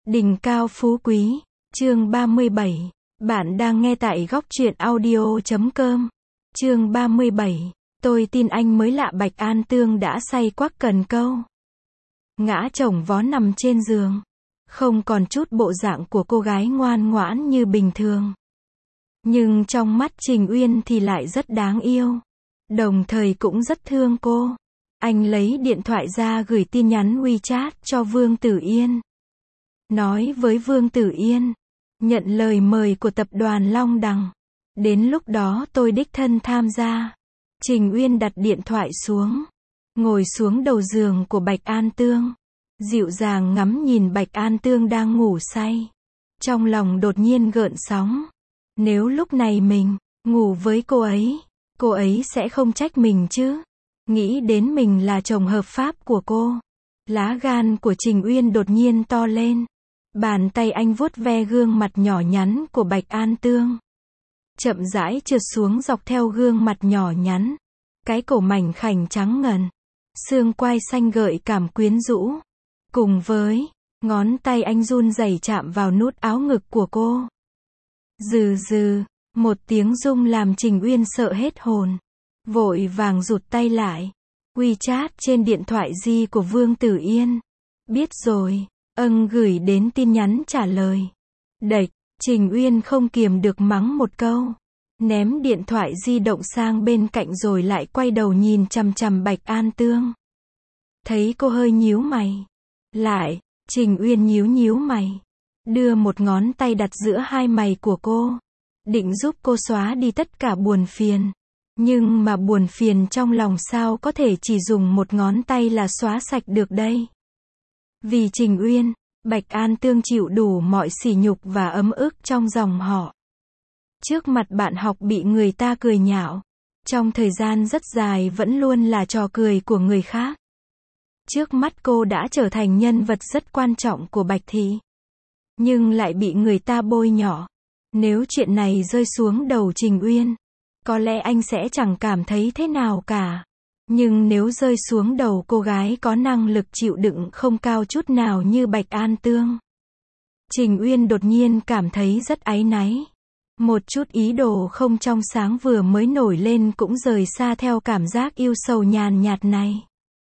Đỉnh cao phú quý, chương 37. Bạn đang nghe tại góc truyện audio.com. Chương 37. Tôi tin anh mới lạ. Bạch An Tương đã say quắc cần câu. Ngã chồng vó nằm trên giường. Không còn chút bộ dạng của cô gái ngoan ngoãn như bình thường. Nhưng trong mắt Trình Uyên thì lại rất đáng yêu. Đồng thời cũng rất thương cô. Anh lấy điện thoại ra gửi tin nhắn WeChat cho Vương Tử Yên. Nói với Vương Tử Yên, nhận lời mời của tập đoàn Long Đằng. Đến lúc đó tôi đích thân tham gia. Trình Uyên đặt điện thoại xuống, ngồi xuống đầu giường của Bạch An Tương. Dịu dàng ngắm nhìn Bạch An Tương đang ngủ say. Trong lòng đột nhiên gợn sóng. Nếu lúc này mình ngủ với cô ấy sẽ không trách mình chứ. Nghĩ đến mình là chồng hợp pháp của cô. Lá gan của Trình Uyên đột nhiên to lên. Bàn tay anh vuốt ve gương mặt nhỏ nhắn của Bạch An Tương. Chậm rãi trượt xuống dọc theo gương mặt nhỏ nhắn. Cái cổ mảnh khảnh trắng ngần. Xương quai xanh gợi cảm quyến rũ. Cùng với ngón tay anh run rẩy chạm vào nút áo ngực của cô. Dừ dừ, một tiếng rung làm Trình Uyên sợ hết hồn. Vội vàng rụt tay lại. WeChat trên điện thoại di của Vương Tử Yên. Biết rồi. Gửi đến tin nhắn trả lời. Đệch, Trình Uyên không kiềm được mắng một câu. Ném điện thoại di động sang bên cạnh rồi lại quay đầu nhìn chằm chằm Bạch An Tương. Thấy cô hơi nhíu mày. Lại, Trình Uyên nhíu mày. Đưa một ngón tay đặt giữa hai mày của cô. Định giúp cô xóa đi tất cả buồn phiền. Nhưng mà buồn phiền trong lòng sao có thể chỉ dùng một ngón tay là xóa sạch được đây. Vì Trình Uyên, Bạch An Tương chịu đủ mọi sỉ nhục và ấm ức trong dòng họ. Trước mặt bạn học bị người ta cười nhạo. Trong thời gian rất dài vẫn luôn là trò cười của người khác. Trước mắt cô đã trở thành nhân vật rất quan trọng của Bạch Thị. Nhưng lại bị người ta bôi nhọ. Nếu chuyện này rơi xuống đầu Trình Uyên, có lẽ anh sẽ chẳng cảm thấy thế nào cả. Nhưng nếu rơi xuống đầu cô gái có năng lực chịu đựng không cao chút nào như Bạch An Tương, Trình Uyên đột nhiên cảm thấy rất áy náy. Một chút ý đồ không trong sáng vừa mới nổi lên cũng rời xa theo cảm giác yêu sầu nhàn nhạt này.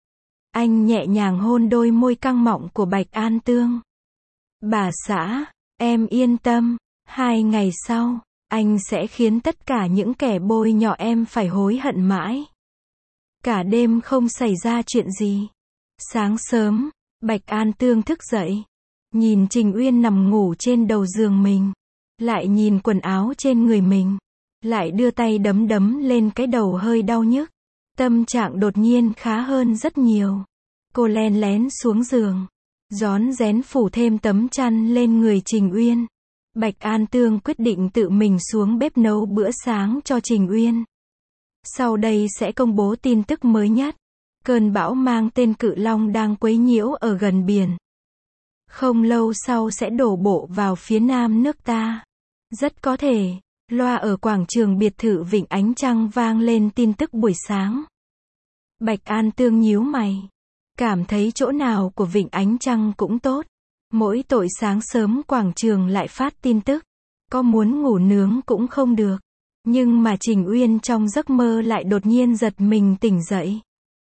Anh nhẹ nhàng hôn đôi môi căng mọng của Bạch An Tương. Bà xã, em yên tâm, 2 ngày sau, anh sẽ khiến tất cả những kẻ bôi nhọ em phải hối hận mãi. Cả đêm không xảy ra chuyện gì. Sáng sớm, Bạch An Tương thức dậy. Nhìn Trình Uyên nằm ngủ trên đầu giường mình. Lại nhìn quần áo trên người mình. Lại đưa tay đấm lên cái đầu hơi đau nhức. Tâm trạng đột nhiên khá hơn rất nhiều. Cô len lén xuống giường. Rón rén phủ thêm tấm chăn lên người Trình Uyên. Bạch An Tương quyết định tự mình xuống bếp nấu bữa sáng cho Trình Uyên. Sau đây sẽ công bố tin tức mới nhất. Cơn bão mang tên Cự Long đang quấy nhiễu ở gần biển. Không lâu sau sẽ đổ bộ vào phía nam nước ta. Rất có thể, loa ở quảng trường biệt thự Vịnh Ánh Trăng vang lên tin tức buổi sáng. Bạch An Tương nhíu mày. Cảm thấy chỗ nào của Vịnh Ánh Trăng cũng tốt. Mỗi tội sáng sớm quảng trường lại phát tin tức. Có muốn ngủ nướng cũng không được. Nhưng mà Trình Uyên trong giấc mơ lại đột nhiên giật mình tỉnh dậy.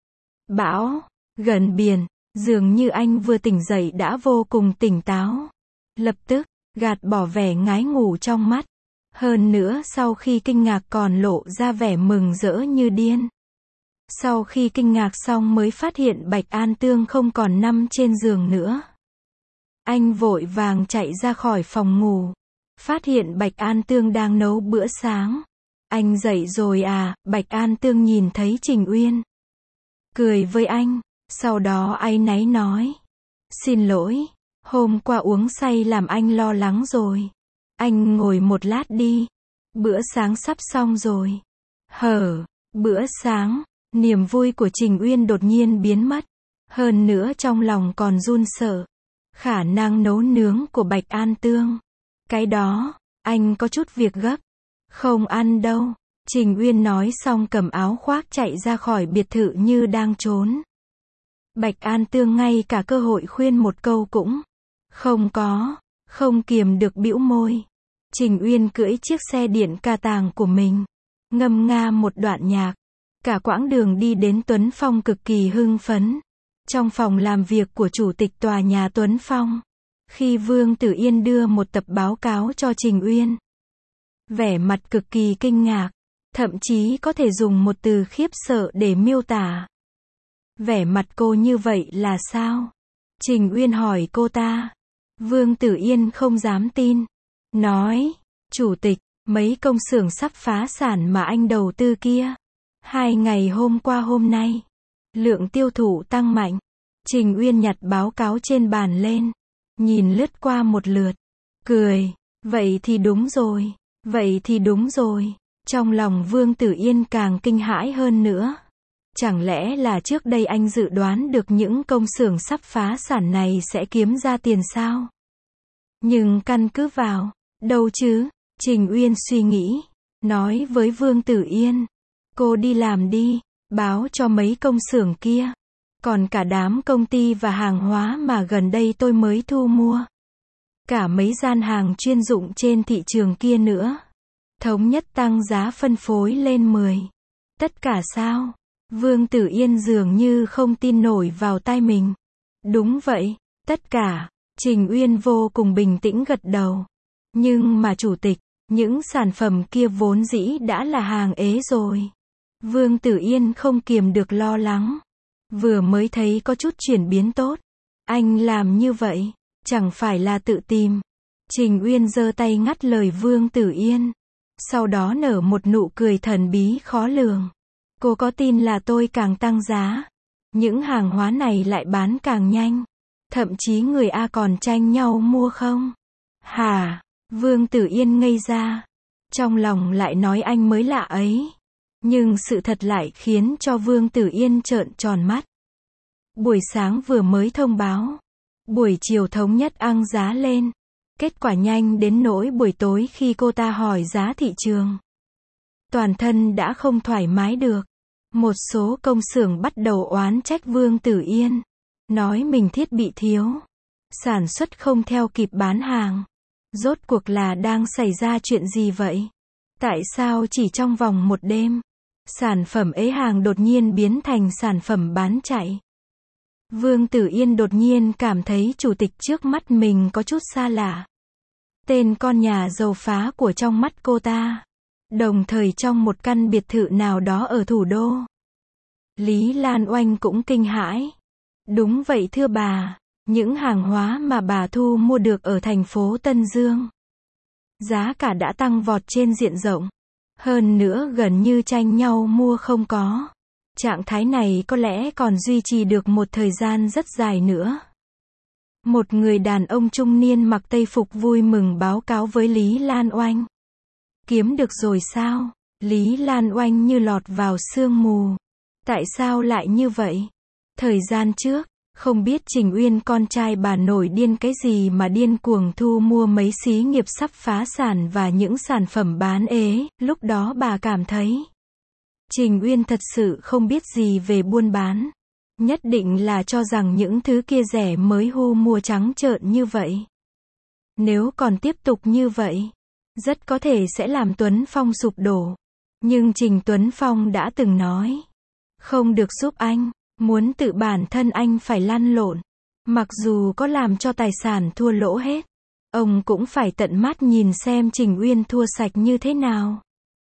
Bão, gần biển, dường như anh vừa tỉnh dậy đã vô cùng tỉnh táo. Lập tức, gạt bỏ vẻ ngái ngủ trong mắt. Hơn nữa sau khi kinh ngạc còn lộ ra vẻ mừng rỡ như điên. Sau khi kinh ngạc xong mới phát hiện Bạch An Tương không còn nằm trên giường nữa. Anh vội vàng chạy ra khỏi phòng ngủ. Phát hiện Bạch An Tương đang nấu bữa sáng. Anh dậy rồi à? Bạch An Tương nhìn thấy Trình Uyên. Cười với anh. Sau đó áy náy nói. Xin lỗi. Hôm qua uống say làm anh lo lắng rồi. Anh ngồi một lát đi. Bữa sáng sắp xong rồi. Bữa sáng. Niềm vui của Trình Uyên đột nhiên biến mất. Hơn nữa trong lòng còn run sợ. Khả năng nấu nướng của Bạch An Tương. Cái đó, anh có chút việc gấp. Không ăn đâu. Trình Uyên nói xong cầm áo khoác chạy ra khỏi biệt thự như đang trốn. Bạch An Tương ngay cả cơ hội khuyên một câu cũng Không có, không kiềm được bĩu môi. Trình Uyên cưỡi chiếc xe điện ca tàng của mình, ngâm nga một đoạn nhạc. Cả quãng đường đi đến Tuấn Phong cực kỳ hưng phấn. Trong phòng làm việc của chủ tịch tòa nhà Tuấn Phong, khi Vương Tử Yên đưa một tập báo cáo cho Trình Uyên, vẻ mặt cực kỳ kinh ngạc, thậm chí có thể dùng một từ khiếp sợ để miêu tả. Vẻ mặt cô như vậy là sao? Trình Uyên hỏi cô ta. Vương Tử Yên không dám tin. Nói, chủ tịch, mấy công xưởng sắp phá sản mà anh đầu tư kia. 2 ngày hôm qua hôm nay, lượng tiêu thụ tăng mạnh. Trình Uyên nhặt báo cáo trên bàn lên, nhìn lướt qua một lượt, cười. Vậy thì đúng rồi, vậy thì đúng rồi. Trong lòng Vương Tử Yên càng kinh hãi hơn nữa. Chẳng lẽ là trước đây anh dự đoán được những công xưởng sắp phá sản này sẽ kiếm ra tiền sao? Nhưng căn cứ vào đâu chứ? Trình Uyên suy nghĩ, nói với Vương Tử Yên, cô đi làm đi, báo cho mấy công xưởng kia, còn cả đám công ty và hàng hóa mà gần đây tôi mới thu mua, cả mấy gian hàng chuyên dụng trên thị trường kia nữa, thống nhất tăng giá phân phối lên 10. Tất cả sao? Vương Tử Yên dường như không tin nổi vào tai mình. Đúng vậy, tất cả. Trình Uyên vô cùng bình tĩnh gật đầu. Nhưng mà chủ tịch, những sản phẩm kia vốn dĩ đã là hàng ế rồi. Vương Tử Yên không kiềm được lo lắng. Vừa mới thấy có chút chuyển biến tốt. Anh làm như vậy, chẳng phải là tự tìm. Trình Uyên giơ tay ngắt lời Vương Tử Yên. Sau đó nở một nụ cười thần bí khó lường. Cô có tin là tôi càng tăng giá, những hàng hóa này lại bán càng nhanh, thậm chí người A còn tranh nhau mua không? Hả? Vương Tử Yên ngây ra. Trong lòng lại nói anh mới lạ ấy. Nhưng sự thật lại khiến cho Vương Tử Yên trợn tròn mắt. Buổi sáng vừa mới thông báo, buổi chiều thống nhất ăng giá lên. Kết quả nhanh đến nỗi buổi tối khi cô ta hỏi giá thị trường, toàn thân đã không thoải mái được. Một số công xưởng bắt đầu oán trách Vương Tử Yên, nói mình thiết bị thiếu, sản xuất không theo kịp bán hàng. Rốt cuộc là đang xảy ra chuyện gì vậy? Tại sao chỉ trong vòng một đêm, sản phẩm ế hàng đột nhiên biến thành sản phẩm bán chạy? Vương Tử Yên đột nhiên cảm thấy chủ tịch trước mắt mình có chút xa lạ. Tên con nhà giàu phá của trong mắt cô ta. Đồng thời trong một căn biệt thự nào đó ở thủ đô, Lý Lan Oanh cũng kinh hãi. Đúng vậy thưa bà, những hàng hóa mà bà thu mua được ở thành phố Tân Dương, giá cả đã tăng vọt trên diện rộng. Hơn nữa gần như tranh nhau mua không có. Trạng thái này có lẽ còn duy trì được một thời gian rất dài nữa. Một người đàn ông trung niên mặc tây phục vui mừng báo cáo với Lý Lan Oanh. Kiếm được rồi sao? Lý Lan Oanh như lọt vào sương mù. Tại sao lại như vậy? Thời gian trước, không biết Trình Uyên con trai bà nổi điên cái gì mà điên cuồng thu mua mấy xí nghiệp sắp phá sản và những sản phẩm bán ế, lúc đó bà cảm thấy Trình Uyên thật sự không biết gì về buôn bán. Nhất định là cho rằng những thứ kia rẻ mới hu mua trắng trợn như vậy. Nếu còn tiếp tục như vậy, rất có thể sẽ làm Tuấn Phong sụp đổ. Nhưng Trình Tuấn Phong đã từng nói, không được giúp anh, muốn tự bản thân anh phải lăn lộn. Mặc dù có làm cho tài sản thua lỗ hết, ông cũng phải tận mắt nhìn xem Trình Uyên thua sạch như thế nào.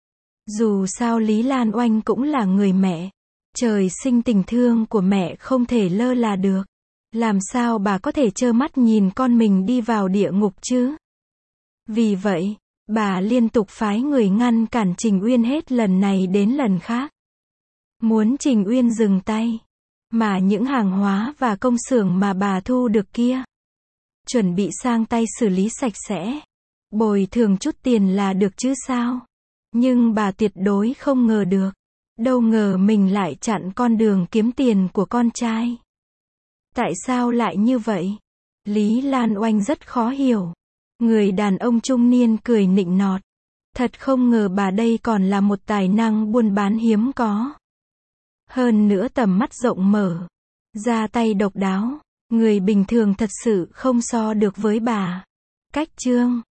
Dù sao Lý Lan Oanh cũng là người mẹ. Trời sinh tình thương của mẹ không thể lơ là được. Làm sao bà có thể trơ mắt nhìn con mình đi vào địa ngục chứ? Vì vậy, bà liên tục phái người ngăn cản Trình Uyên hết lần này đến lần khác. Muốn Trình Uyên dừng tay. Mà những hàng hóa và công xưởng mà bà thu được kia, chuẩn bị sang tay xử lý sạch sẽ. Bồi thường chút tiền là được chứ sao? Nhưng bà tuyệt đối không ngờ được. Đâu ngờ mình lại chặn con đường kiếm tiền của con trai. Tại sao lại như vậy? Lý Lan Oanh rất khó hiểu. Người đàn ông trung niên cười nịnh nọt. Thật không ngờ bà đây còn là một tài năng buôn bán hiếm có. Hơn nữa tầm mắt rộng mở, ra tay độc đáo. Người bình thường thật sự không so được với bà. Cách chương